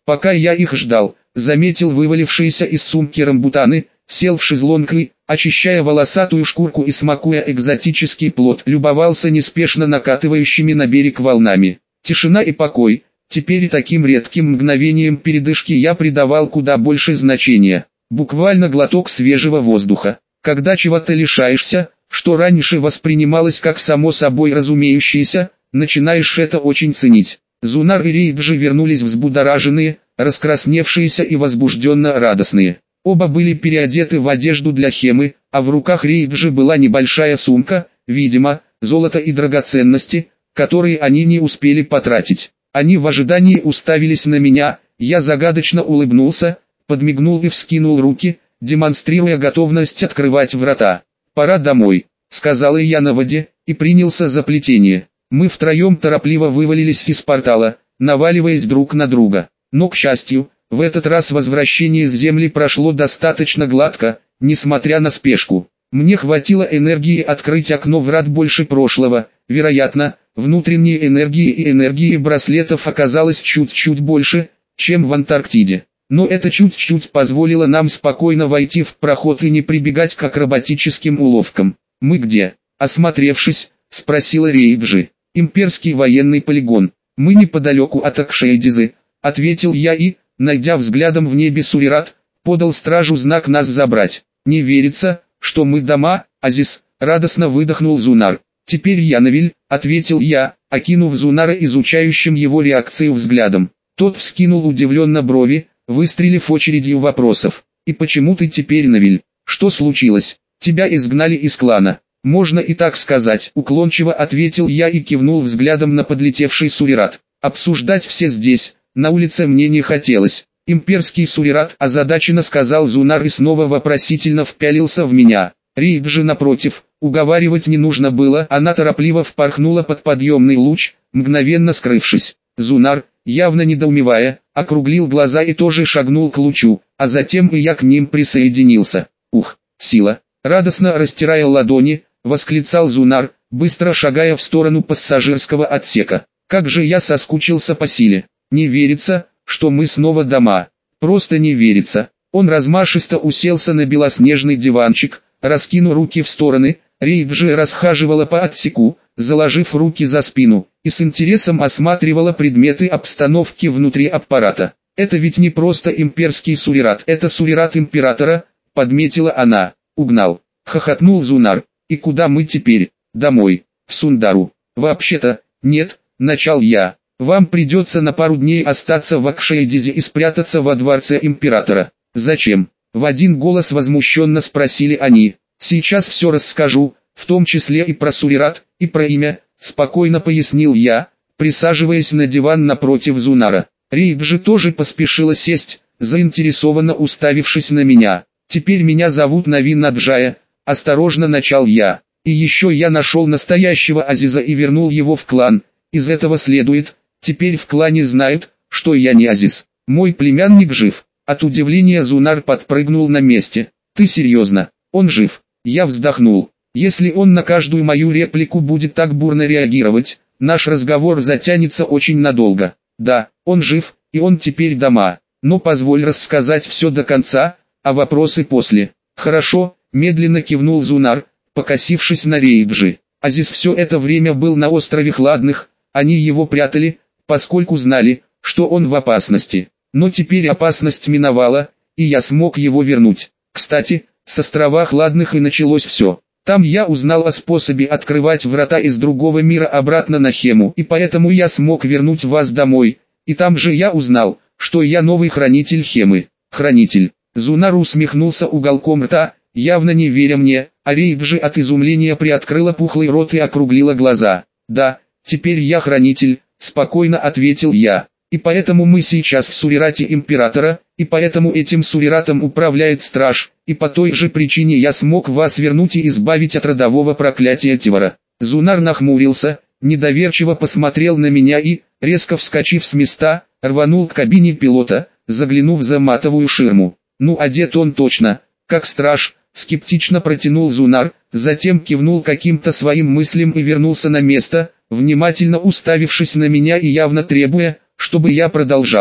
Пока я их ждал, заметил вывалившиеся из сумки рамбутаны, сел в шезлонг и, очищая волосатую шкурку и смакуя экзотический плод, любовался неспешно накатывающими на берег волнами. Тишина и покой. Теперь таким редким мгновением передышки я придавал куда больше значения. Буквально глоток свежего воздуха. Когда чего-то лишаешься, что раньше воспринималось как само собой разумеющееся, начинаешь это очень ценить. Зунар и Рейджи вернулись взбудораженные, раскрасневшиеся и возбужденно радостные. Оба были переодеты в одежду для Хемы, а в руках Рейджи была небольшая сумка, видимо, золото и драгоценности, которые они не успели потратить. Они в ожидании уставились на меня, я загадочно улыбнулся, подмигнул и вскинул руки, демонстрируя готовность открывать врата. «Пора домой», — сказал я на воде, и принялся за плетение. Мы втроем торопливо вывалились из портала, наваливаясь друг на друга. Но, к счастью, в этот раз возвращение с земли прошло достаточно гладко, несмотря на спешку. Мне хватило энергии открыть окно врат больше прошлого, вероятно, внутренней энергии и энергии браслетов оказалось чуть-чуть больше, чем в Антарктиде. Но это чуть-чуть позволило нам спокойно войти в проход и не прибегать к акробатическим уловкам. «Мы где?» — осмотревшись, спросила Рейджи. «Имперский военный полигон. Мы неподалеку от Акшейдизы», — ответил я и, найдя взглядом в небе Сурират, подал стражу знак нас забрать. «Не верится, что мы дома, Азис», — радостно выдохнул Зунар. «Теперь я Навиль», — ответил я, окинув Зунара изучающим его реакцию взглядом. Тот вскинул удивленно брови, выстрелив очередью вопросов. «И почему ты теперь Навиль? Что случилось? Тебя изгнали из клана?» «Можно и так сказать», — уклончиво ответил я и кивнул взглядом на подлетевший Сурират. «Обсуждать все здесь, на улице мне не хотелось». «Имперский Сурират», — озадаченно сказал Зунар и снова вопросительно впялился в меня. Рейджи напротив, уговаривать не нужно было, она торопливо впорхнула под подъемный луч, мгновенно скрывшись. Зунар, явно недоумевая, округлил глаза и тоже шагнул к лучу, а затем и я к ним присоединился. «Ух, сила!» Радостно растирая ладони, восклицал Зунар, быстро шагая в сторону пассажирского отсека. «Как же я соскучился по силе! Не верится, что мы снова дома. Просто не верится». Он размашисто уселся на белоснежный диванчик, раскинув руки в стороны. Рейджи расхаживала по отсеку, заложив руки за спину, и с интересом осматривала предметы обстановки внутри аппарата. «Это ведь не просто имперский Сурират, это Сурират Императора», — подметила она. «Угнал», — хохотнул Зунар. «И куда мы теперь?» «Домой, в Сундару». «Вообще-то, нет», — начал я. «Вам придется на пару дней остаться в Акшейдизе и спрятаться во дворце Императора». «Зачем?» — в один голос возмущенно спросили они. «Сейчас все расскажу, в том числе и про Сурират, и про имя», — спокойно пояснил я, присаживаясь на диван напротив Зунара. Рейджи тоже поспешила сесть, заинтересованно уставившись на меня. «Теперь меня зовут Нави Наджая», — осторожно начал я. «И еще я нашел настоящего Азиза и вернул его в клан. Из этого следует, теперь в клане знают, что я не Азиз. Мой племянник жив». От удивления Зунар подпрыгнул на месте. «Ты серьезно? Он жив?» Я вздохнул. «Если он на каждую мою реплику будет так бурно реагировать, наш разговор затянется очень надолго. Да, он жив, и он теперь дома. Но позволь рассказать все до конца, а вопросы после». «Хорошо», — медленно кивнул Зунар, покосившись на Рейджи. Азиз все это время был на острове Хладных, они его прятали, поскольку знали, что он в опасности. Но теперь опасность миновала, и я смог его вернуть. Кстати, с острова Хладных и началось все. Там я узнал о способе открывать врата из другого мира обратно на Хему, и поэтому я смог вернуть вас домой. И там же я узнал, что я новый хранитель Хемы. Хранитель. Зунар усмехнулся уголком рта, явно не веря мне, а Рейджи от изумления приоткрыла пухлый рот и округлила глаза. «Да, теперь я хранитель», — спокойно ответил я. «И поэтому мы сейчас в Сурирате Императора, и поэтому этим Суриратом управляет страж, и по той же причине я смог вас вернуть и избавить от родового проклятия Тивара». Зунар нахмурился, недоверчиво посмотрел на меня и, резко вскочив с места, рванул к кабине пилота, заглянув за матовую ширму. «Ну, одет он точно, как страж», — скептично протянул Зунар, затем кивнул каким-то своим мыслям и вернулся на место, внимательно уставившись на меня и явно требуя, чтобы я продолжал.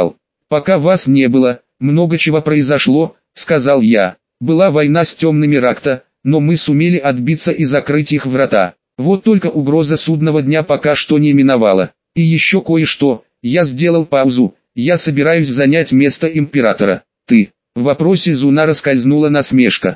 Пока вас не было, много чего произошло, сказал я. Была война с темными Ракта, но мы сумели отбиться и закрыть их врата. Вот только угроза судного дня пока что не миновала. И еще кое-что, я сделал паузу, я собираюсь занять место императора. Ты. В вопросе Зунара скользнула насмешка.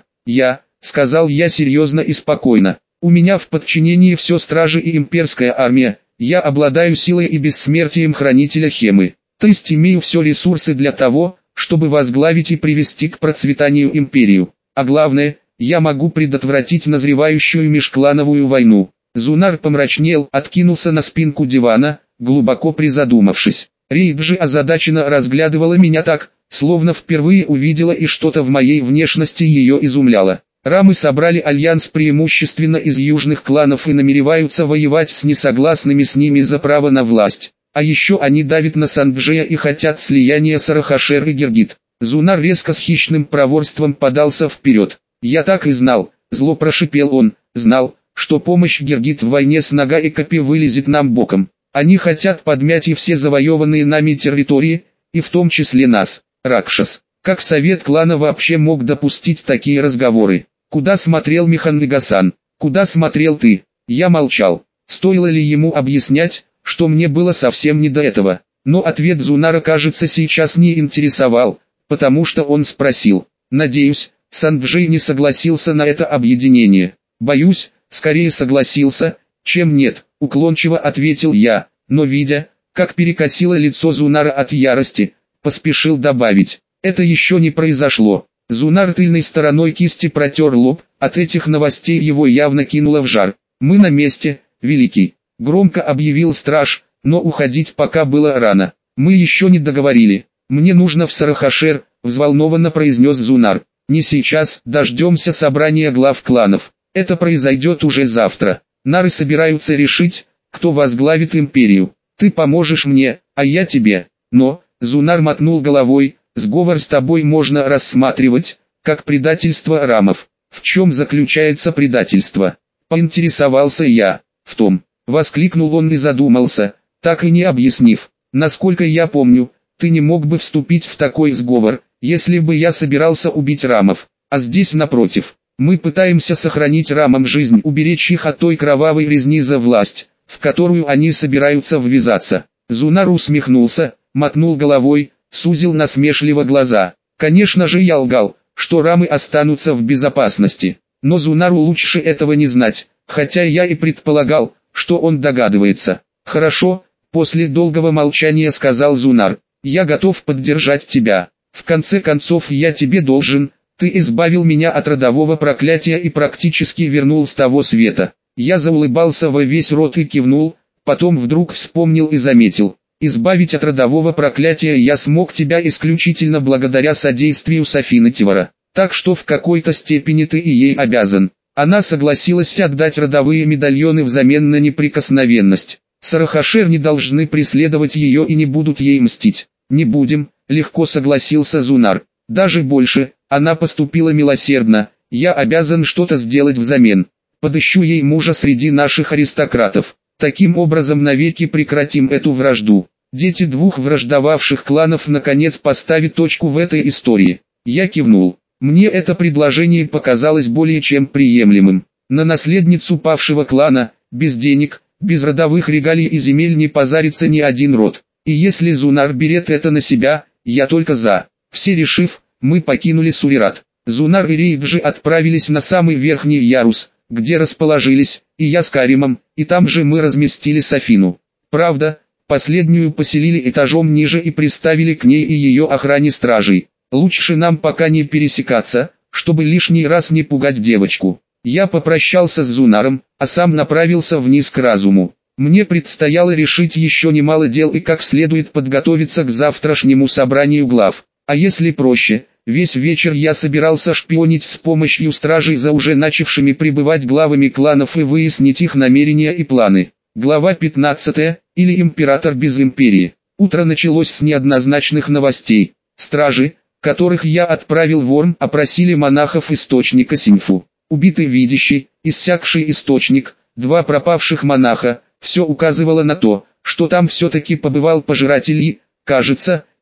Сказал я серьезно и спокойно. У меня в подчинении все стражи и имперская армия, я обладаю силой и бессмертием хранителя Хемы. То есть имею все ресурсы для того, чтобы возглавить и привести к процветанию империю. А главное, я могу предотвратить назревающую межклановую войну. Зунар помрачнел, откинулся на спинку дивана, глубоко призадумавшись. Рейд же озадаченно разглядывала меня так, словно впервые увидела и что-то в моей внешности ее изумляло. Рамы собрали альянс преимущественно из южных кланов и намереваются воевать с несогласными с ними за право на власть. А еще они давят на Санджея и хотят слияния Сарахашер и Гергит. Зунар резко с хищным проворством подался вперед. «Я так и знал», зло прошипел он, «знал, что помощь Гергит в войне с Нага и Капи вылезет нам боком. Они хотят подмять и все завоеванные нами территории, и в том числе нас, Ракшас. Как совет клана вообще мог допустить такие разговоры? Куда смотрел Михаил Гасан? Куда смотрел ты?» Я молчал. Стоило ли ему объяснять, что мне было совсем не до этого? Но ответ Зунара, кажется, сейчас не интересовал, потому что он спросил. «Надеюсь, Санджей не согласился на это объединение?» «Боюсь, скорее согласился, чем нет», уклончиво ответил я, но видя, как перекосило лицо Зунара от ярости, поспешил добавить. «Это еще не произошло». Зунар тыльной стороной кисти протер лоб, от этих новостей его явно кинуло в жар. «Мы на месте, Великий», — громко объявил страж, но уходить пока было рано. «Мы еще не договорили. Мне нужно в Сарахашер», — взволнованно произнес Зунар. «Не сейчас, дождемся собрания глав кланов. Это произойдет уже завтра. Нары собираются решить, кто возглавит империю. Ты поможешь мне, а я тебе. Но», — Зунар мотнул головой, «сговор с тобой можно рассматривать, как предательство рамов». «В чем заключается предательство?» — поинтересовался я. «В том», — воскликнул он и задумался, так и не объяснив. «Насколько я помню, ты не мог бы вступить в такой сговор, если бы я собирался убить рамов. А здесь напротив, мы пытаемся сохранить рамам жизнь, уберечь их от той кровавой резни за власть, в которую они собираются ввязаться». Зунар усмехнулся, мотнул головой, сузил насмешливо глаза. «Конечно же я лгал, что рамы останутся в безопасности. Но Зунару лучше этого не знать, хотя я и предполагал, что он догадывается». «Хорошо», — после долгого молчания сказал Зунар. «Я готов поддержать тебя. В конце концов я тебе должен, ты избавил меня от родового проклятия и практически вернул с того света». Я заулыбался во весь рот и кивнул, потом вдруг вспомнил и заметил. «Избавить от родового проклятия я смог тебя исключительно благодаря содействию Софины Тивара. Так что в какой-то степени ты и ей обязан». Она согласилась отдать родовые медальоны взамен на неприкосновенность. Сарахашер не должны преследовать ее и не будут ей мстить. «Не будем», — легко согласился Зунар. «Даже больше, она поступила милосердно, я обязан что-то сделать взамен. Подыщу ей мужа среди наших аристократов. Таким образом навеки прекратим эту вражду. Дети двух враждовавших кланов наконец поставят точку в этой истории». Я кивнул. Мне это предложение показалось более чем приемлемым. На наследницу павшего клана, без денег, без родовых регалий и земель не позарится ни один род. И если Зунар берет это на себя, я только за. Все решив, мы покинули Сурират. Зунар и Рейджи отправились на самый верхний ярус, где расположились, и я с Каримом, и там же мы разместили Софину. Правда, последнюю поселили этажом ниже и приставили к ней и ее охране стражей. Лучше нам пока не пересекаться, чтобы лишний раз не пугать девочку. Я попрощался с Зунаром, а сам направился вниз к разуму. Мне предстояло решить еще немало дел и как следует подготовиться к завтрашнему собранию глав. А если проще, весь вечер я собирался шпионить с помощью стражей за уже начавшими прибывать главами кланов и выяснить их намерения и планы. Глава 15, или император без империи. Утро началось с неоднозначных новостей. Стражи, которых я отправил в Орм, опросили монахов источника Синфу. Убитый видящий, иссякший источник, 2 пропавших монаха, все указывало на то, что там все-таки побывал пожиратель и, кажется,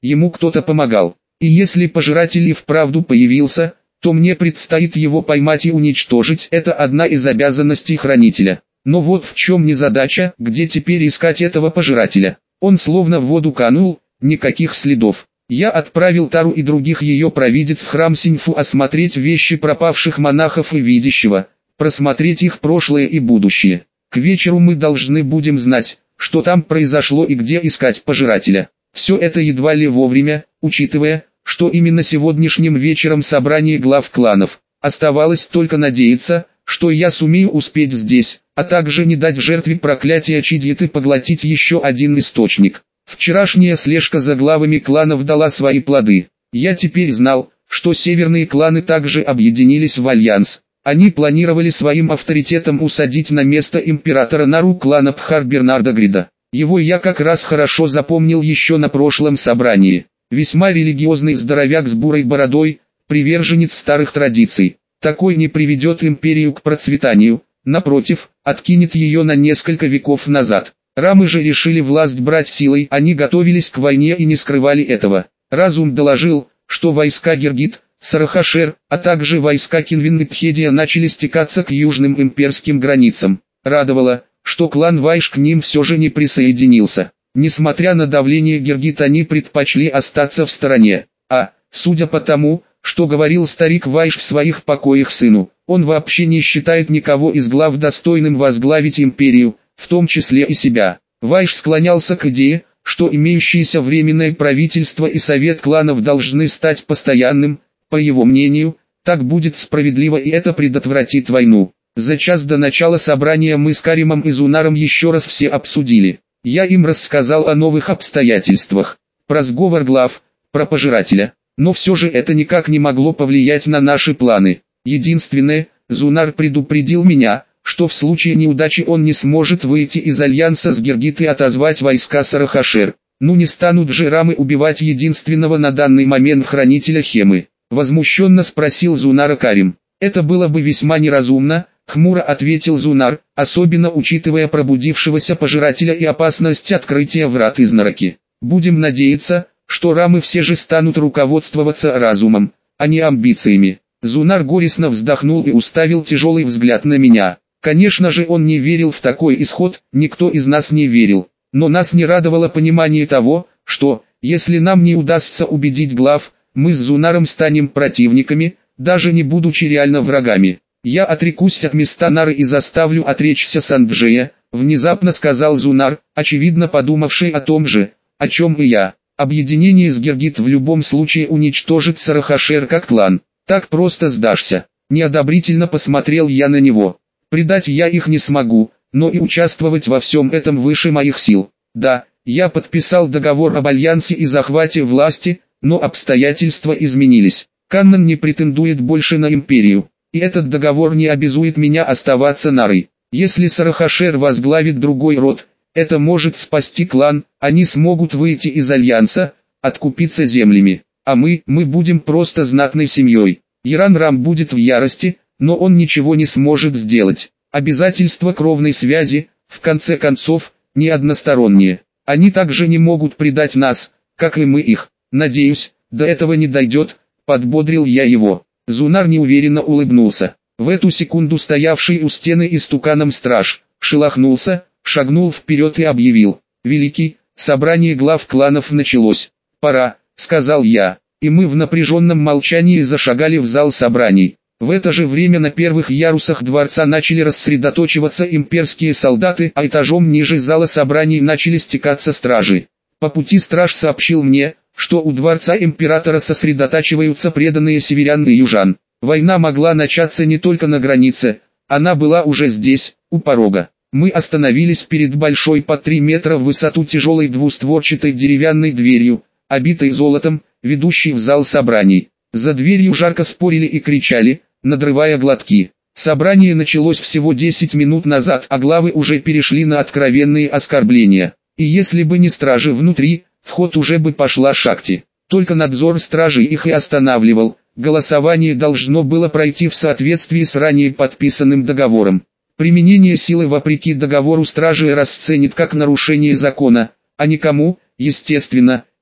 ему кто-то помогал. И если пожиратель и вправду появился, то мне предстоит его поймать и уничтожить. Это одна из обязанностей хранителя. Но вот в чем незадача, где теперь искать этого пожирателя. Он словно в воду канул, никаких следов. Я отправил Тару и других ее провидец в храм Синьфу осмотреть вещи пропавших монахов и видящего, просмотреть их прошлое и будущее. К вечеру мы должны будем знать, что там произошло и где искать пожирателя. Все это едва ли вовремя, учитывая, что именно сегодняшним вечером собрание глав кланов. Оставалось только надеяться, что я сумею успеть здесь, а также не дать жертве проклятия Чидьеты поглотить еще один источник. Вчерашняя слежка за главами кланов дала свои плоды. Я теперь знал, что северные кланы также объединились в альянс. Они планировали своим авторитетом усадить на место императора Нару клана Пхар Бернарда Грида. Его я как раз хорошо запомнил еще на прошлом собрании. Весьма религиозный здоровяк с бурой бородой, приверженец старых традиций. Такой не приведет империю к процветанию, напротив, откинет ее на несколько веков назад. Рамы же решили власть брать силой, они готовились к войне и не скрывали этого. Разум доложил, что войска Гергит, Сарахашер, а также войска Кинвин и Пхедия начали стекаться к южным имперским границам. Радовало, что клан Вайш к ним все же не присоединился. Несмотря на давление Гергит, они предпочли остаться в стороне. Судя по тому, что говорил старик Вайш в своих покоях сыну, он вообще не считает никого из глав достойным возглавить империю, в том числе и себя. Вайш склонялся к идее, что имеющееся временное правительство и совет кланов должны стать постоянным. По его мнению, так будет справедливо и это предотвратит войну. За час до начала собрания мы с Каримом и Зунаром еще раз все обсудили. Я им рассказал о новых обстоятельствах, про сговор глав, про пожирателя. Но все же это никак не могло повлиять на наши планы. Единственное, Зунар предупредил меня, что в случае неудачи он не сможет выйти из альянса с Гергит и отозвать войска Сарахашер. Ну не станут же Рамы убивать единственного на данный момент хранителя Хемы. Возмущенно спросил Зунара Карим. Это было бы весьма неразумно, хмуро ответил Зунар, особенно учитывая пробудившегося пожирателя и опасность открытия врат изнароки. Будем надеяться, что Рамы все же станут руководствоваться разумом, а не амбициями. Зунар горестно вздохнул и уставил тяжелый взгляд на меня. Конечно же он не верил в такой исход, никто из нас не верил. Но нас не радовало понимание того, что, если нам не удастся убедить глав, мы с Зунаром станем противниками, даже не будучи реально врагами. Я отрекусь от места Нары и заставлю отречься Санджея, внезапно сказал Зунар, очевидно подумавший о том же, о чем и я. Объединение с Гергит в любом случае уничтожит Сарахашер как клан. Так просто сдашься. Неодобрительно посмотрел я на него. Предать я их не смогу, но и участвовать во всем этом выше моих сил. Да, я подписал договор об альянсе и захвате власти, но обстоятельства изменились. Каннан не претендует больше на империю, и этот договор не обязует меня оставаться Нарой. Если Сарахашер возглавит другой род, это может спасти клан, они смогут выйти из альянса, откупиться землями. А мы будем просто знатной семьей. Яран Рам будет в ярости, но он ничего не сможет сделать. Обязательства кровной связи, в конце концов, не односторонние. Они также не могут предать нас, как и мы их. Надеюсь, до этого не дойдет, подбодрил я его. Зунар неуверенно улыбнулся. В эту секунду стоявший у стены истуканом страж шелохнулся, шагнул вперед и объявил: «Великий, собрание глав кланов началось. Пора», — сказал я, и мы в напряженном молчании зашагали в зал собраний. В это же время на первых ярусах дворца начали рассредоточиваться имперские солдаты, а этажом ниже зала собраний начали стекаться стражи. По пути страж сообщил мне, что у дворца императора сосредотачиваются преданные северян и южан. Война могла начаться не только на границе, она была уже здесь, у порога. Мы остановились перед большой по 3 метра в высоту тяжелой двустворчатой деревянной дверью, обитой золотом, ведущей в зал собраний. За дверью жарко спорили и кричали, надрывая глотки. Собрание началось всего 10 минут назад, а главы уже перешли на откровенные оскорбления. И если бы не стражи внутри, в ход уже бы пошла шахти. Только надзор стражи их и останавливал. Голосование должно было пройти в соответствии с ранее подписанным договором. Применение силы вопреки договору стражи расценит как нарушение закона, а никому, естественно,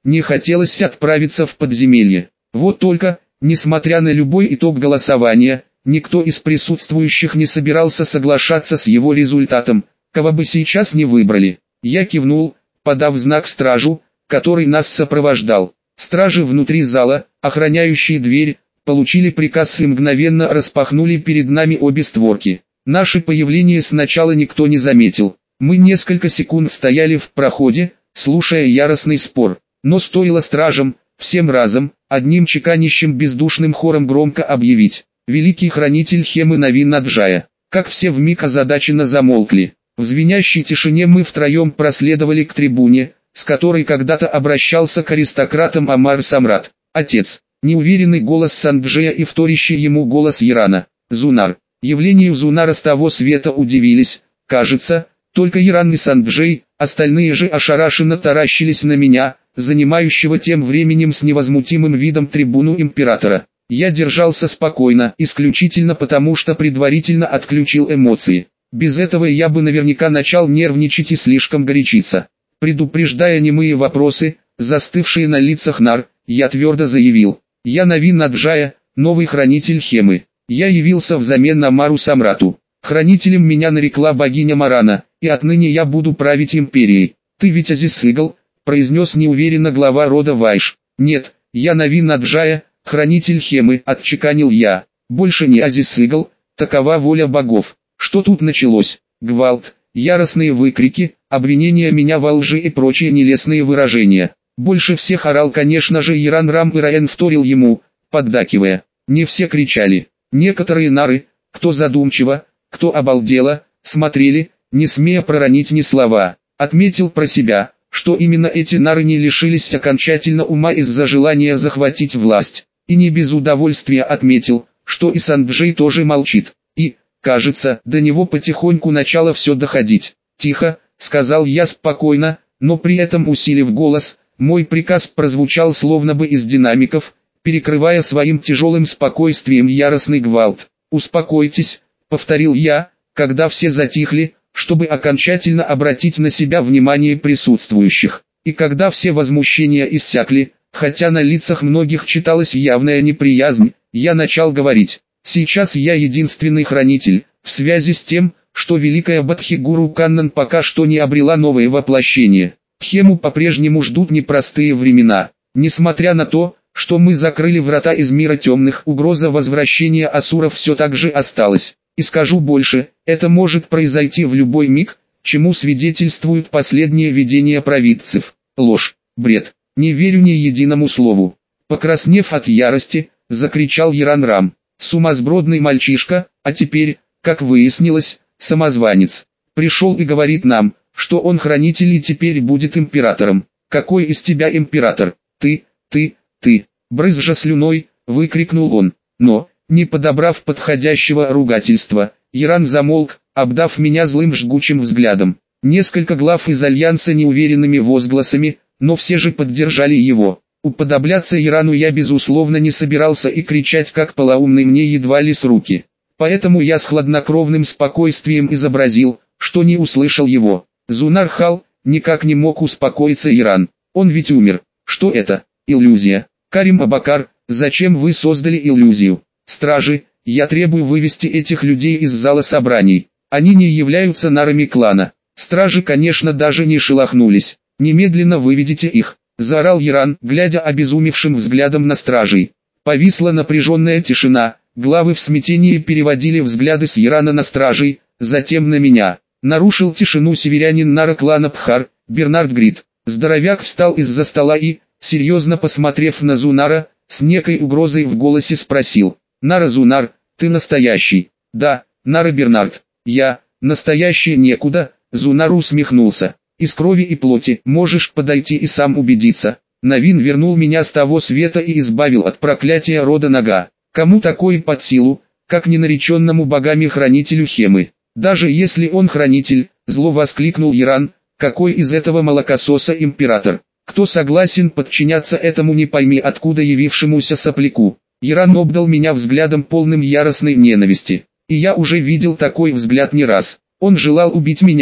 не хотелось отправиться в подземелье. Вот только, несмотря на любой итог голосования, никто из присутствующих не собирался соглашаться с его результатом, кого бы сейчас не выбрали. Я кивнул, подав знак стражу, который нас сопровождал. Стражи внутри зала, охраняющие дверь, получили приказ и мгновенно распахнули перед нами обе створки. Наше появление сначала никто не заметил. Мы несколько секунд стояли в проходе, слушая яростный спор. Но стоило стражам, всем разом, одним чеканящим бездушным хором громко объявить: «Великий хранитель Хемы Навин Наджая», как все вмиг озадаченно замолкли. В звенящей тишине мы втроем проследовали к трибуне, с которой когда-то обращался к аристократам Амар Самрат. Отец. Неуверенный голос Санджея и вторящий ему голос Ирана. Зунар. Явлению Зунара с того света удивились, кажется, только Иран и Санджей, остальные же ошарашенно таращились на меня, занимающего тем временем с невозмутимым видом трибуну императора. Я держался спокойно, исключительно потому, что предварительно отключил эмоции. Без этого я бы наверняка начал нервничать и слишком горячиться. Предупреждая немые вопросы, застывшие на лицах нар, я твердо заявил: «Я Навин Наджая, новый хранитель Хемы. Я явился взамен на Мару Самрату. Хранителем меня нарекла богиня Марана, и отныне я буду править империей». «Ты ведь Азис-Игл?» – произнес неуверенно глава рода Вайш. «Нет, я Навин Наджая, хранитель Хемы», – отчеканил я. «Больше не Азис-Игл, такова воля богов». Что тут началось? Гвалт, яростные выкрики, обвинения меня во лжи и прочие нелестные выражения. Больше всех орал, конечно же, Иран Рам, и Раен вторил ему, поддакивая. Не все кричали. Некоторые нары, кто задумчиво, кто обалдело, смотрели, не смея проронить ни слова. Отметил про себя, что именно эти нары не лишились окончательно ума из-за желания захватить власть. И не без удовольствия отметил, что и Санджей тоже молчит. И, кажется, до него потихоньку начало все доходить. «Тихо», — сказал я спокойно, но при этом усилив голос. Мой приказ прозвучал словно бы из динамиков, перекрывая своим тяжелым спокойствием яростный гвалт. «Успокойтесь», — повторил я, когда все затихли, чтобы окончательно обратить на себя внимание присутствующих. И когда все возмущения иссякли, хотя на лицах многих читалась явная неприязнь, я начал говорить. «Сейчас я единственный хранитель, в связи с тем, что великая Бадхи-гуру Каннан пока что не обрела новое воплощение. Хему по-прежнему ждут непростые времена. Несмотря на то, что мы закрыли врата из мира темных, угроза возвращения асуров все так же осталась. И скажу больше, это может произойти в любой миг, чему свидетельствуют последние видения провидцев. Ложь, бред, не верю ни единому слову». Покраснев от ярости, закричал Иран Рам. Сумасбродный мальчишка, а теперь, как выяснилось, самозванец. Пришел и говорит нам, что он хранитель и теперь будет императором. «Какой из тебя император? Ты, брызжа слюной, выкрикнул он. Но, не подобрав подходящего ругательства, Иран замолк, обдав меня злым жгучим взглядом. Несколько глав из Альянса неуверенными возгласами, но все же поддержали его. Уподобляться Ирану я безусловно не собирался и кричать как полоумный мне едва ли с руки. Поэтому я с хладнокровным спокойствием изобразил, что не услышал его. Зунар Хал, никак не мог успокоиться Иран. Он ведь умер. Что это? Иллюзия. Карим Абакар, зачем вы создали иллюзию? Стражи, я требую вывести этих людей из зала собраний. Они не являются нарами клана. Стражи, конечно, даже не шелохнулись. Немедленно выведите их. Заорал Иран, глядя обезумевшим взглядом на стражей. Повисла напряженная тишина, главы в смятении переводили взгляды с Ирана на стражей, затем на меня. Нарушил тишину северянин нара клана Пхар, Бернард Грид. Здоровяк встал из-за стола и, серьезно посмотрев на Зунара, с некой угрозой в голосе спросил. «Нара Зунар, ты настоящий?» «Да, Нара Бернард. Я, настоящий некуда», Зунар усмехнулся. «Из крови и плоти, можешь подойти и сам убедиться. Навин вернул меня с того света и избавил от проклятия рода Нага. Кому такое под силу, как ненареченному богами хранителю Хемы? Даже если он хранитель», зло воскликнул Иран, «какой из этого молокососа император? Кто согласен подчиняться этому не пойми откуда явившемуся сопляку?» Иран обдал меня взглядом полным яростной ненависти. И я уже видел такой взгляд не раз. Он желал убить меня,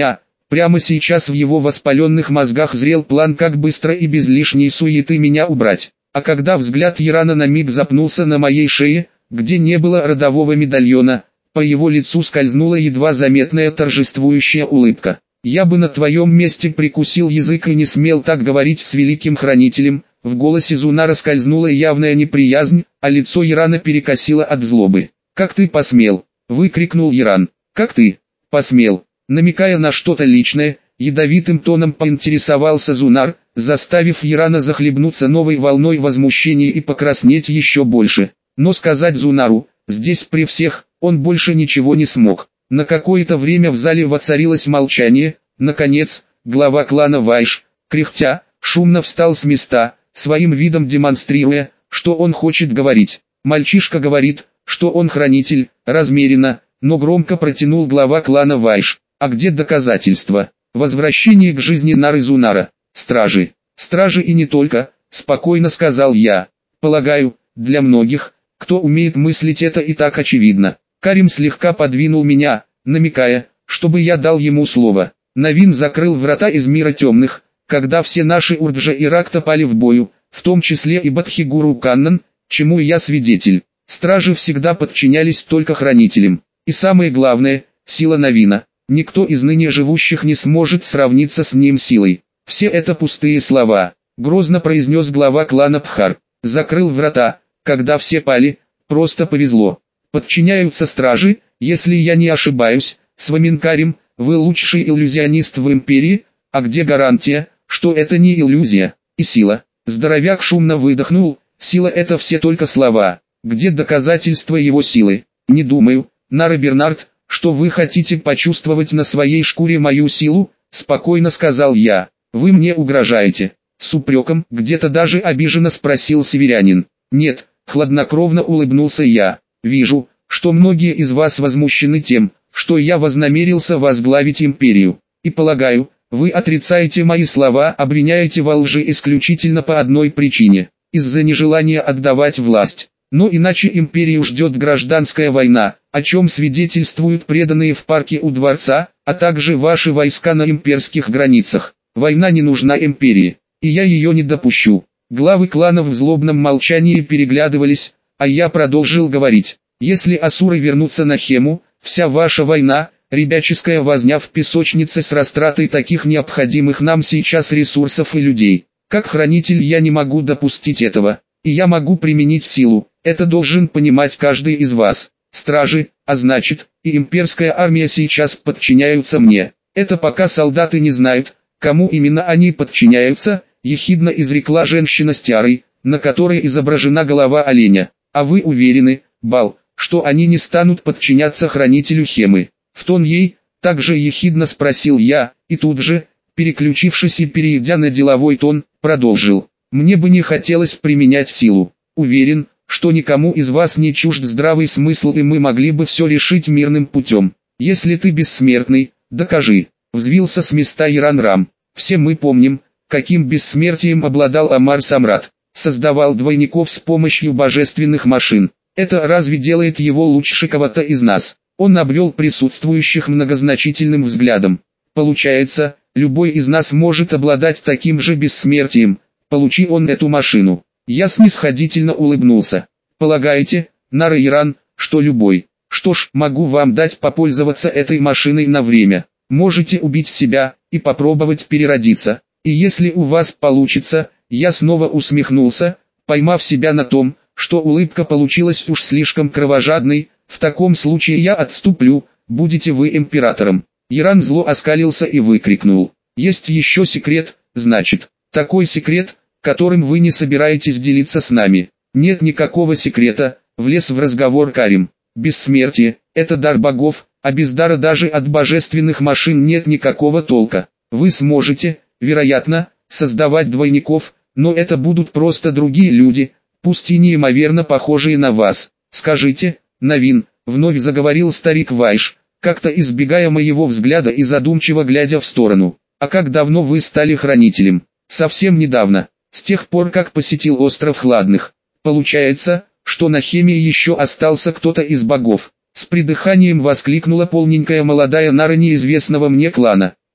Прямо сейчас в его воспаленных мозгах зрел план, как быстро и без лишней суеты меня убрать. А когда взгляд Ярана на миг запнулся на моей шее, где не было родового медальона, по его лицу скользнула едва заметная торжествующая улыбка. «Я бы на твоем месте прикусил язык и не смел так говорить с великим хранителем». В голосе Зунара скользнула явная неприязнь, а лицо Ярана перекосило от злобы. «Как ты посмел?» — выкрикнул Яран. «Как ты посмел?» Намекая на что-то личное, ядовитым тоном поинтересовался Зунар, заставив Ярана захлебнуться новой волной возмущения и покраснеть еще больше. Но сказать Зунару, здесь при всех, он больше ничего не смог. На какое-то время в зале воцарилось молчание. Наконец, глава клана Вайш, кряхтя, шумно встал с места, своим видом демонстрируя, что он хочет говорить. Мальчишка говорит, что он хранитель, размеренно, но громко протянул глава клана Вайш. А где доказательства? Возвращение к жизни Нары Зунара. Стражи. Стражи и не только, спокойно сказал я. Полагаю, для многих, кто умеет мыслить, это и так очевидно. Карим слегка подвинул меня, намекая, чтобы я дал ему слово. Навин закрыл врата из мира темных, когда все наши Урджа и Ракта пали в бою, в том числе и Бадхигуру Каннан, чему я свидетель. Стражи всегда подчинялись только хранителям. И самое главное, сила Навина. Никто из ныне живущих не сможет сравниться с ним силой. Все это пустые слова, грозно произнес глава клана Пхар. Закрыл врата, когда все пали, просто повезло. Подчиняются стражи, если я не ошибаюсь, Сваминкарим, вы лучший иллюзионист в империи, а где гарантия, что это не иллюзия, и сила? Здоровяк шумно выдохнул, сила это все только слова, где доказательства его силы? Не думаю, Нара Бернард, что вы хотите почувствовать на своей шкуре мою силу, спокойно сказал я. Вы мне угрожаете. С упреком, где-то даже обиженно спросил северянин. Нет, хладнокровно улыбнулся я. Вижу, что многие из вас возмущены тем, что я вознамерился возглавить империю. И полагаю, вы отрицаете мои слова, обвиняете во лжи исключительно по одной причине, из-за нежелания отдавать власть. Но иначе империю ждет гражданская война, о чем свидетельствуют преданные в парке у дворца, а также ваши войска на имперских границах. Война не нужна империи, и я ее не допущу. Главы кланов в злобном молчании переглядывались, а я продолжил говорить. Если асуры вернутся на Хему, вся ваша война, ребяческая возня в песочнице с растратой таких необходимых нам сейчас ресурсов и людей. Как хранитель я не могу допустить этого, и я могу применить силу. Это должен понимать каждый из вас. Стражи, а значит, и имперская армия сейчас подчиняются мне. Это пока солдаты не знают, кому именно они подчиняются, ехидно изрекла женщина с тиарой, на которой изображена голова оленя. А вы уверены, Бал, что они не станут подчиняться хранителю Хемы? В тон ей, также ехидно спросил я, и тут же, переключившись и перейдя на деловой тон, продолжил. Мне бы не хотелось применять силу. Уверен, что никому из вас не чужд здравый смысл, и мы могли бы все решить мирным путем. Если ты бессмертный, докажи. Взвился с места Иран Рам. Все мы помним, каким бессмертием обладал Амар Самрат. Создавал двойников с помощью божественных машин. Это разве делает его лучше кого-то из нас? Он обвел присутствующих многозначительным взглядом. Получается, любой из нас может обладать таким же бессмертием, получи он эту машину. Я снисходительно улыбнулся. Полагаете, Нара Иран, что любой? Что ж, могу вам дать попользоваться этой машиной на время. Можете убить себя и попробовать переродиться. И если у вас получится, я снова усмехнулся, поймав себя на том, что улыбка получилась уж слишком кровожадной. В таком случае я отступлю, будете вы императором. Иран зло оскалился и выкрикнул. Есть еще секрет, значит, такой секрет, которым вы не собираетесь делиться с нами. Нет никакого секрета, влез в разговор Карим. Бессмертие – это дар богов, а без дара даже от божественных машин нет никакого толка. Вы сможете, вероятно, создавать двойников, но это будут просто другие люди, пусть и неимоверно похожие на вас. Скажите, Навин, вновь заговорил старик Вайш, как-то избегая моего взгляда и задумчиво глядя в сторону. А как давно вы стали хранителем? Совсем недавно. С тех пор, как посетил остров Хладных. Получается, что на Хемии еще остался кто-то из богов. С придыханием воскликнула полненькая молодая Нара неизвестного мне клана.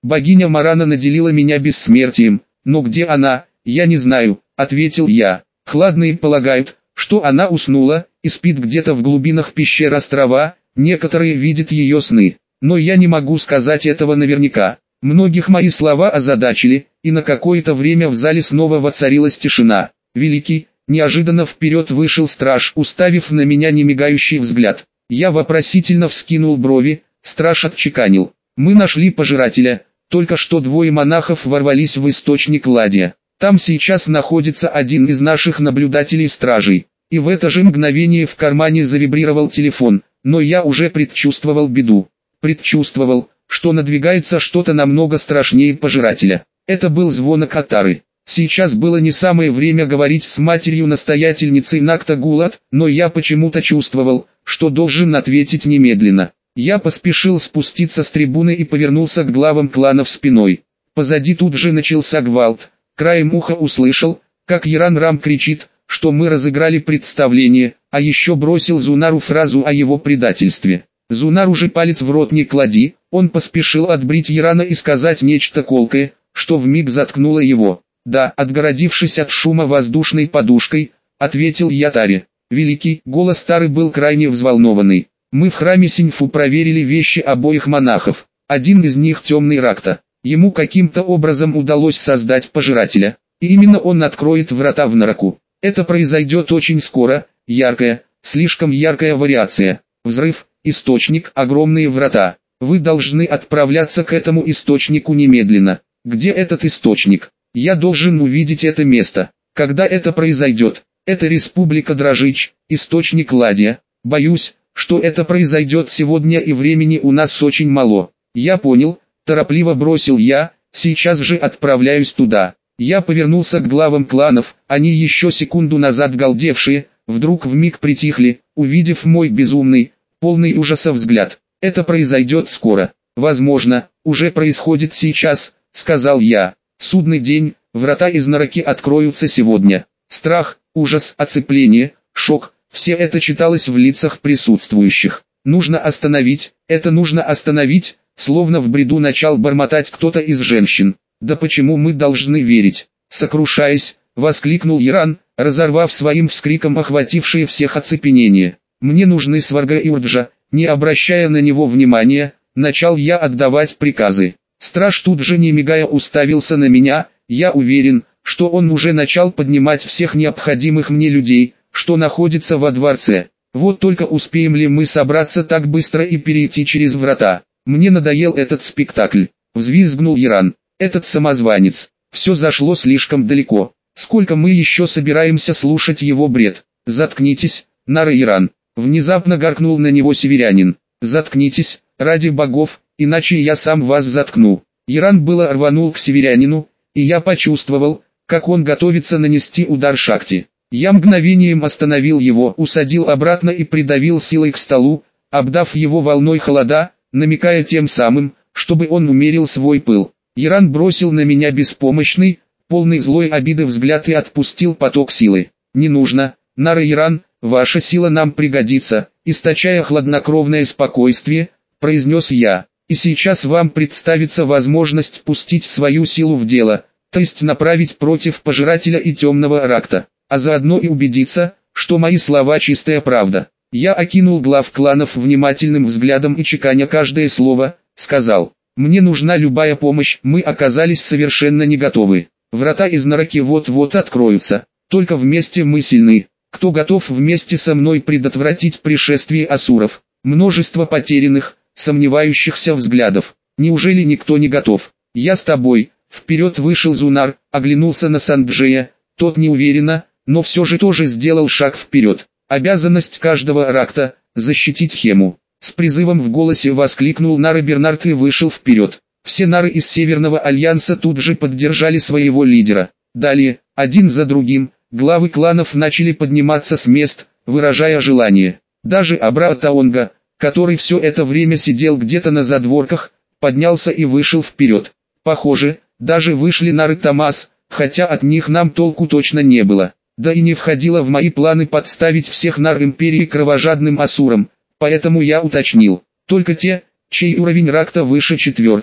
Богиня Марана наделила меня бессмертием, но где она, я не знаю, ответил я. Хладные полагают, что она уснула и спит где-то в глубинах пещер острова, некоторые видят ее сны, но я не могу сказать этого наверняка. Многих мои слова озадачили, и на какое-то время в зале снова воцарилась тишина. Великий, неожиданно вперед вышел страж, уставив на меня немигающий взгляд. Я вопросительно вскинул брови, страж отчеканил. Мы нашли пожирателя, только что двое монахов ворвались в источник ладья. Там сейчас находится один из наших наблюдателей-стражей. И в это же мгновение в кармане завибрировал телефон, но я уже предчувствовал беду. Предчувствовал, что надвигается что-то намного страшнее пожирателя. Это был звонок Атары. Сейчас было не самое время говорить с матерью-настоятельницей Накта Гулат, но я почему-то чувствовал, что должен ответить немедленно. Я поспешил спуститься с трибуны и повернулся к главам кланов спиной. Позади тут же начался гвалт. Краем уха услышал, как Яран Рам кричит, что мы разыграли представление, а еще бросил Зунару фразу о его предательстве. Зунару же палец в рот не клади, он поспешил отбрить Ярана и сказать нечто колкое, что вмиг заткнуло его. «Да», отгородившись от шума воздушной подушкой, ответил я Таре. Великий, голос Тары был крайне взволнованный. Мы в храме Синьфу проверили вещи обоих монахов. Один из них темный Ракта. Ему каким-то образом удалось создать пожирателя. И именно он откроет врата в Нараку. Это произойдет очень скоро, яркая, слишком яркая вариация. Взрыв, источник, огромные врата. Вы должны отправляться к этому источнику немедленно. Где этот источник? Я должен увидеть это место. Когда это произойдет? Это Республика Дрожич, источник ладья. Боюсь, что это произойдет сегодня и времени у нас очень мало. Я понял, торопливо бросил я, сейчас же отправляюсь туда. Я повернулся к главам кланов, они еще секунду назад галдевшие, вдруг вмиг притихли, увидев мой безумный, полный ужаса взгляд. Это произойдет скоро. Возможно, уже происходит сейчас, сказал я. Судный день, врата из Нараки откроются сегодня. Страх, ужас, оцепление, шок, все это читалось в лицах присутствующих. Нужно остановить, это нужно остановить, словно в бреду начал бормотать кто-то из женщин. Да почему мы должны верить? Сокрушаясь, воскликнул Яран, разорвав своим вскриком охватившее всех оцепенение. Мне нужны Сварга и Урджа, не обращая на него внимания, начал я отдавать приказы. Страж тут же не мигая уставился на меня, я уверен, что он уже начал поднимать всех необходимых мне людей, что находится во дворце. Вот только успеем ли мы собраться так быстро и перейти через врата? Мне надоел этот спектакль, взвизгнул Яран. Этот самозванец, все зашло слишком далеко. Сколько мы еще собираемся слушать его бред? Заткнитесь, Нара Яран. Внезапно гаркнул на него северянин. Заткнитесь, ради богов, иначе я сам вас заткну. Яран было рванул к северянину, и я почувствовал, как он готовится нанести удар Шакти. Я мгновением остановил его, усадил обратно и придавил силой к столу, обдав его волной холода, намекая тем самым, чтобы он умерил свой пыл. Яран бросил на меня беспомощный, полный злой обиды взгляд и отпустил поток силы. «Не нужно, Нара Яран, ваша сила нам пригодится», источая хладнокровное спокойствие, произнес я. «И сейчас вам представится возможность пустить свою силу в дело, то есть направить против пожирателя и темного Ракта, а заодно и убедиться, что мои слова чистая правда». Я окинул глав кланов внимательным взглядом и чеканя каждое слово, сказал: «Мне нужна любая помощь, мы оказались совершенно не готовы. Врата из Нараки вот-вот откроются, только вместе мы сильны. Кто готов вместе со мной предотвратить пришествие асуров?» Множество потерянных, сомневающихся взглядов. «Неужели никто не готов?» «Я с тобой». Вперед вышел Зунар, оглянулся на Санджея, тот неуверенно, но все же тоже сделал шаг вперед. Обязанность каждого Ракта – защитить Хему. С призывом в голосе воскликнул Нара Бернард и вышел вперед. Все нары из Северного Альянса тут же поддержали своего лидера. Далее, один за другим, главы кланов начали подниматься с мест, выражая желание. Даже Абра Таонга, который все это время сидел где-то на задворках, поднялся и вышел вперед. Похоже, даже вышли нары Тамас, хотя от них нам толку точно не было. Да и не входило в мои планы подставить всех нар Империи кровожадным асурам, поэтому я уточнил: только те, чей уровень Ракта выше 4-го.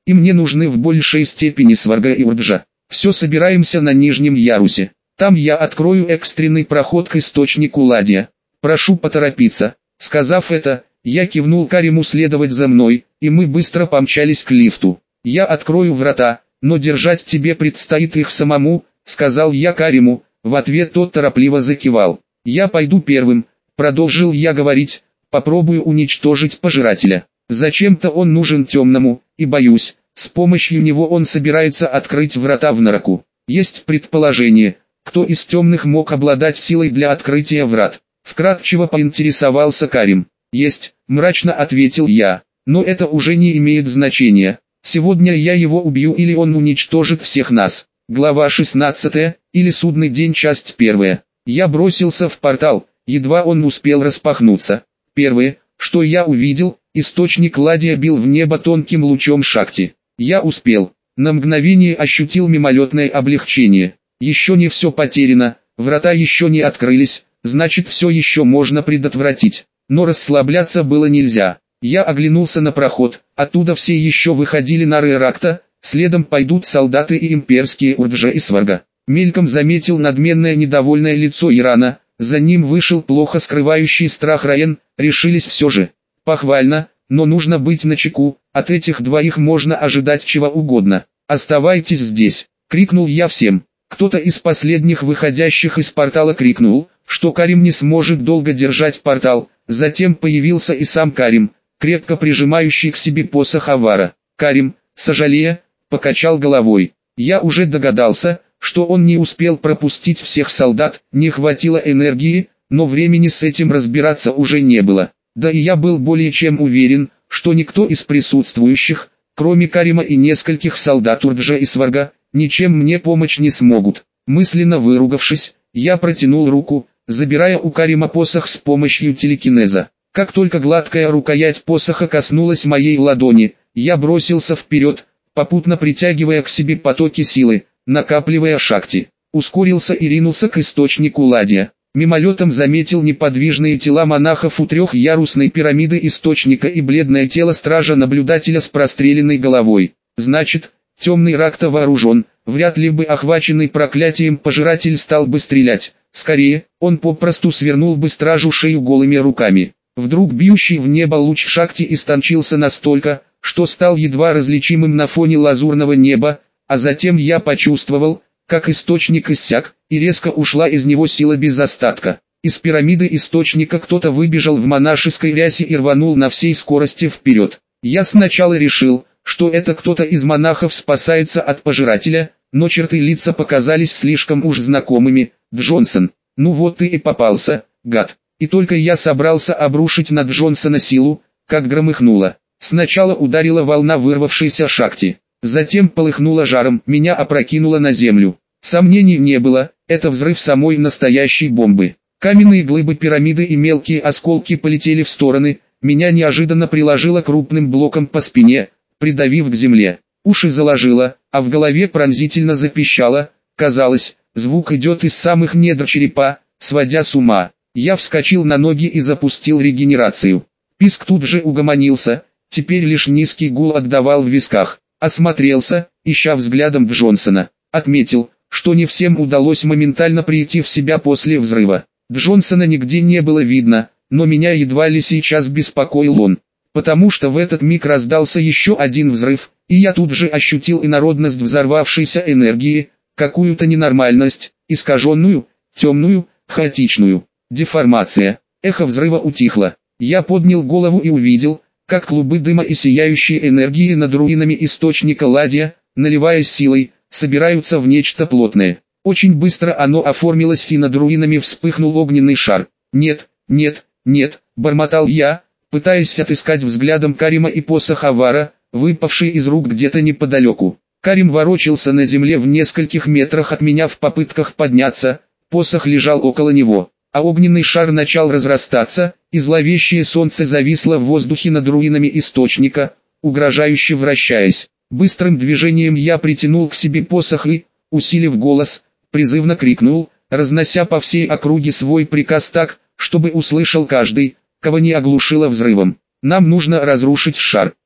и мне нужны в большей степени сварга и урджа. Все, собираемся на нижнем ярусе. Там я открою экстренный проход к источнику ладья. Прошу поторопиться. Сказав это, я кивнул Кариму следовать за мной, и мы быстро помчались к лифту. Я открою врата, но держать тебе предстоит их самому, сказал я Кариму. В ответ тот торопливо закивал. Я пойду первым, продолжил я говорить, попробую уничтожить пожирателя. Зачем-то он нужен темному, и боюсь, с помощью него он собирается открыть врата в Нараку. Есть предположение, кто из темных мог обладать силой для открытия врат. Вкратчиво поинтересовался Карим. Есть, мрачно ответил я, но это уже не имеет значения. Сегодня я его убью или он уничтожит всех нас. Глава 16, или Судный день, часть 1. Я бросился в портал, едва он успел распахнуться. Первое, что я увидел, источник ладья бил в небо тонким лучом Шакти. Я успел. На мгновение ощутил мимолетное облегчение. Еще не все потеряно, врата еще не открылись, значит все еще можно предотвратить. Но расслабляться было нельзя. Я оглянулся на проход, оттуда все еще выходили на Реракта, следом пойдут солдаты и имперские урджа и сварга. Мельком заметил надменное недовольное лицо Ирана, за ним вышел плохо скрывающий страх Раен, решились все же. Похвально, но нужно быть начеку, от этих двоих можно ожидать чего угодно. «Оставайтесь здесь!» — крикнул я всем. Кто-то из последних выходящих из портала крикнул, что Карим не сможет долго держать портал, затем появился и сам Карим, крепко прижимающий к себе посох Авара. Карим, сожалея, покачал головой. Я уже догадался, что он не успел пропустить всех солдат, не хватило энергии, но времени с этим разбираться уже не было. Да и я был более чем уверен, что никто из присутствующих, кроме Карима и нескольких солдат Урджа и Сварга, ничем мне помочь не смогут. Мысленно выругавшись, я протянул руку, забирая у Карима посох с помощью телекинеза. Как только гладкая рукоять посоха коснулась моей ладони, я бросился вперед, попутно притягивая к себе потоки силы, накапливая шакти. Ускорился и ринулся к источнику ладья. Мимолетом заметил неподвижные тела монахов у трехъярусной пирамиды источника и бледное тело стража-наблюдателя с простреленной головой. Значит, темный Ракта вооружен, вряд ли бы охваченный проклятием пожиратель стал бы стрелять. Скорее, он попросту свернул бы стражу шею голыми руками. Вдруг бьющий в небо луч шакти истончился настолько, что стал едва различимым на фоне лазурного неба, а затем я почувствовал, как источник иссяк, и резко ушла из него сила без остатка. Из пирамиды источника кто-то выбежал в монашеской рясе и рванул на всей скорости вперед. Я сначала решил, что это кто-то из монахов спасается от пожирателя, но черты лица показались слишком уж знакомыми. Джонсон, ну вот ты и попался, гад. И только я собрался обрушить на Джонсона силу, как громыхнуло. Сначала ударила волна вырвавшейся шакти, затем полыхнула жаром, меня опрокинуло на землю. Сомнений не было, это взрыв самой настоящей бомбы. Каменные глыбы пирамиды и мелкие осколки полетели в стороны, меня неожиданно приложило крупным блоком по спине, придавив к земле. Уши заложило, а в голове пронзительно запищало, казалось, звук идет из самых недр черепа, сводя с ума. Я вскочил на ноги и запустил регенерацию. Писк тут же угомонился, теперь лишь низкий гул отдавал в висках. Осмотрелся, ища взглядом Джонсона. Отметил, что не всем удалось моментально прийти в себя после взрыва. Джонсона нигде не было видно, но меня едва ли сейчас беспокоил он. Потому что в этот миг раздался еще один взрыв, и я тут же ощутил инородность взорвавшейся энергии, какую-то ненормальность, искаженную, темную, хаотичную. Деформация. Эхо взрыва утихло. Я поднял голову и увидел, как клубы дыма и сияющие энергии над руинами источника ладья, наливаясь силой, собираются в нечто плотное. Очень быстро оно оформилось и над руинами вспыхнул огненный шар. «Нет, нет, нет», — бормотал я, пытаясь отыскать взглядом Карима и посох Авара, выпавший из рук где-то неподалеку. Карим ворочался на земле в нескольких метрах от меня в попытках подняться, посох лежал около него. А огненный шар начал разрастаться, и зловещее солнце зависло в воздухе над руинами источника, угрожающе вращаясь. Быстрым движением я притянул к себе посох и, усилив голос, призывно крикнул, разнося по всей округе свой приказ так, чтобы услышал каждый, кого не оглушило взрывом. «Нам нужно разрушить шар.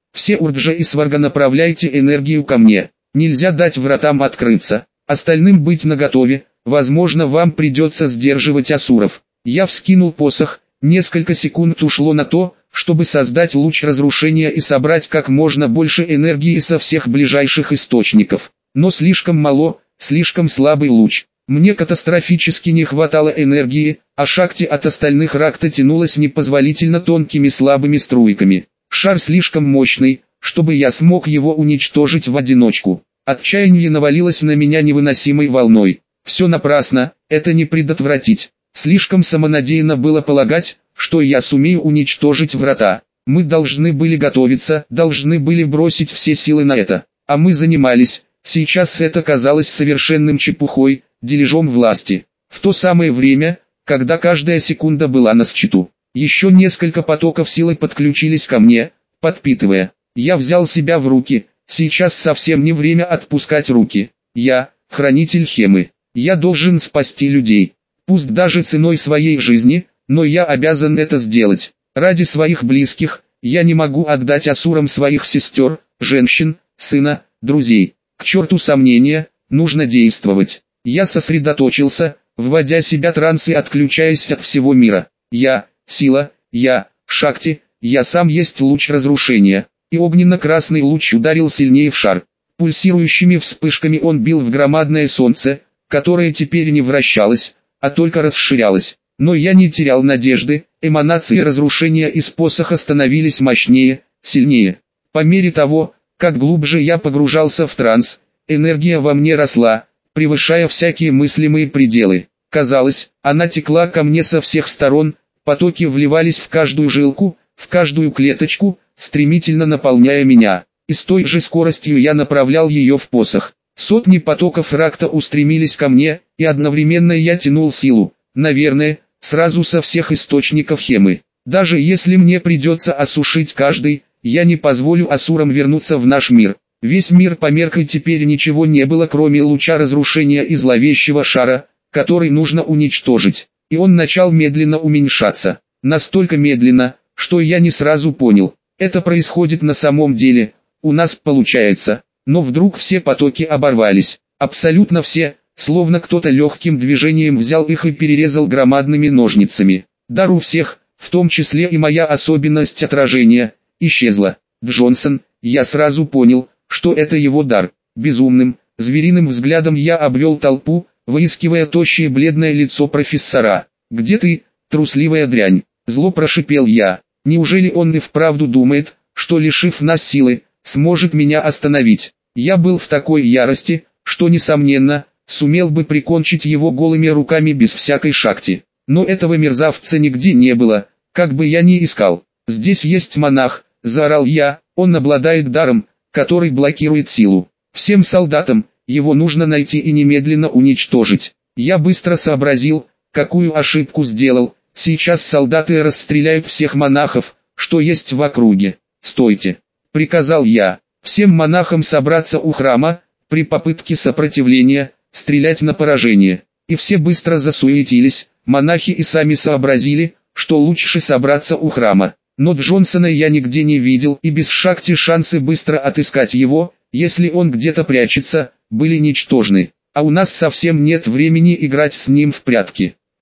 Все Урджа и Сварга, направляйте энергию ко мне. Нельзя дать вратам открыться. Остальным быть наготове, возможно вам придется сдерживать асуров. Я вскинул посох, несколько секунд ушло на то, чтобы создать луч разрушения и собрать как можно больше энергии со всех ближайших источников. Но слишком мало, слишком слабый луч. Мне катастрофически не хватало энергии, а шакти от остальных ракта тянулась непозволительно тонкими слабыми струйками. Шар слишком мощный, чтобы я смог его уничтожить в одиночку. Отчаяние навалилось на меня невыносимой волной. Все напрасно, это не предотвратить. Слишком самонадеянно было полагать, что я сумею уничтожить врата. Мы должны были готовиться, должны были бросить все силы на это. А мы занимались, сейчас это казалось совершенным чепухой, дележом власти. В то самое время, когда каждая секунда была на счету. Еще несколько потоков силы подключились ко мне, подпитывая. Я взял себя в руки, сейчас совсем не время отпускать руки. Я, хранитель Хемы. Я должен спасти людей. Пусть даже ценой своей жизни, но я обязан это сделать. Ради своих близких, я не могу отдать асурам своих сестер, женщин, сына, друзей. К черту сомнения, нужно действовать. Я сосредоточился, вводя себя в транс и отключаясь от всего мира. Я, сила, я, шакти, я сам есть луч разрушения. И огненно-красный луч ударил сильнее в шар. Пульсирующими вспышками он бил в громадное солнце, которое теперь не вращалось, а только расширялось. Но я не терял надежды, эманации разрушения из посоха становились мощнее, сильнее. По мере того, как глубже я погружался в транс, энергия во мне росла, превышая всякие мыслимые пределы. Казалось, она текла ко мне со всех сторон, потоки вливались в каждую жилку, в каждую клеточку, стремительно наполняя меня. И с той же скоростью я направлял ее в посох. Сотни потоков ракта устремились ко мне, и одновременно я тянул силу, наверное, сразу со всех источников Хемы. Даже если мне придется осушить каждый, я не позволю асурам вернуться в наш мир. Весь мир померк, и теперь ничего не было, кроме луча разрушения и зловещего шара, который нужно уничтожить. И он начал медленно уменьшаться. Настолько медленно, что я не сразу понял. Это происходит на самом деле, у нас получается. Но вдруг все потоки оборвались. Абсолютно все, словно кто-то легким движением взял их и перерезал громадными ножницами. Дар у всех, в том числе и моя особенность отражения, исчезла. Джонсон, я сразу понял, что это его дар. Безумным, звериным взглядом я обвел толпу, выискивая тощее бледное лицо профессора. «Где ты, трусливая дрянь?» Зло прошипел я. Неужели он и вправду думает, что, лишив нас силы, сможет меня остановить? Я был в такой ярости, что, несомненно, сумел бы прикончить его голыми руками без всякой шакти. Но этого мерзавца нигде не было, как бы я ни искал. «Здесь есть монах», — заорал я, — «он обладает даром, который блокирует силу. Всем солдатам, его нужно найти и немедленно уничтожить». Я быстро сообразил, какую ошибку сделал. Сейчас солдаты расстреляют всех монахов, что есть в округе. «Стойте!» — приказал я. Всем монахам собраться у храма, при попытке сопротивления, стрелять на поражение. И все быстро засуетились, монахи и сами сообразили, что лучше собраться у храма. Но Джонсона я нигде не видел, и без шакти шансы быстро отыскать его, если он где-то прячется, были ничтожны. А у нас совсем нет времени играть с ним в прятки.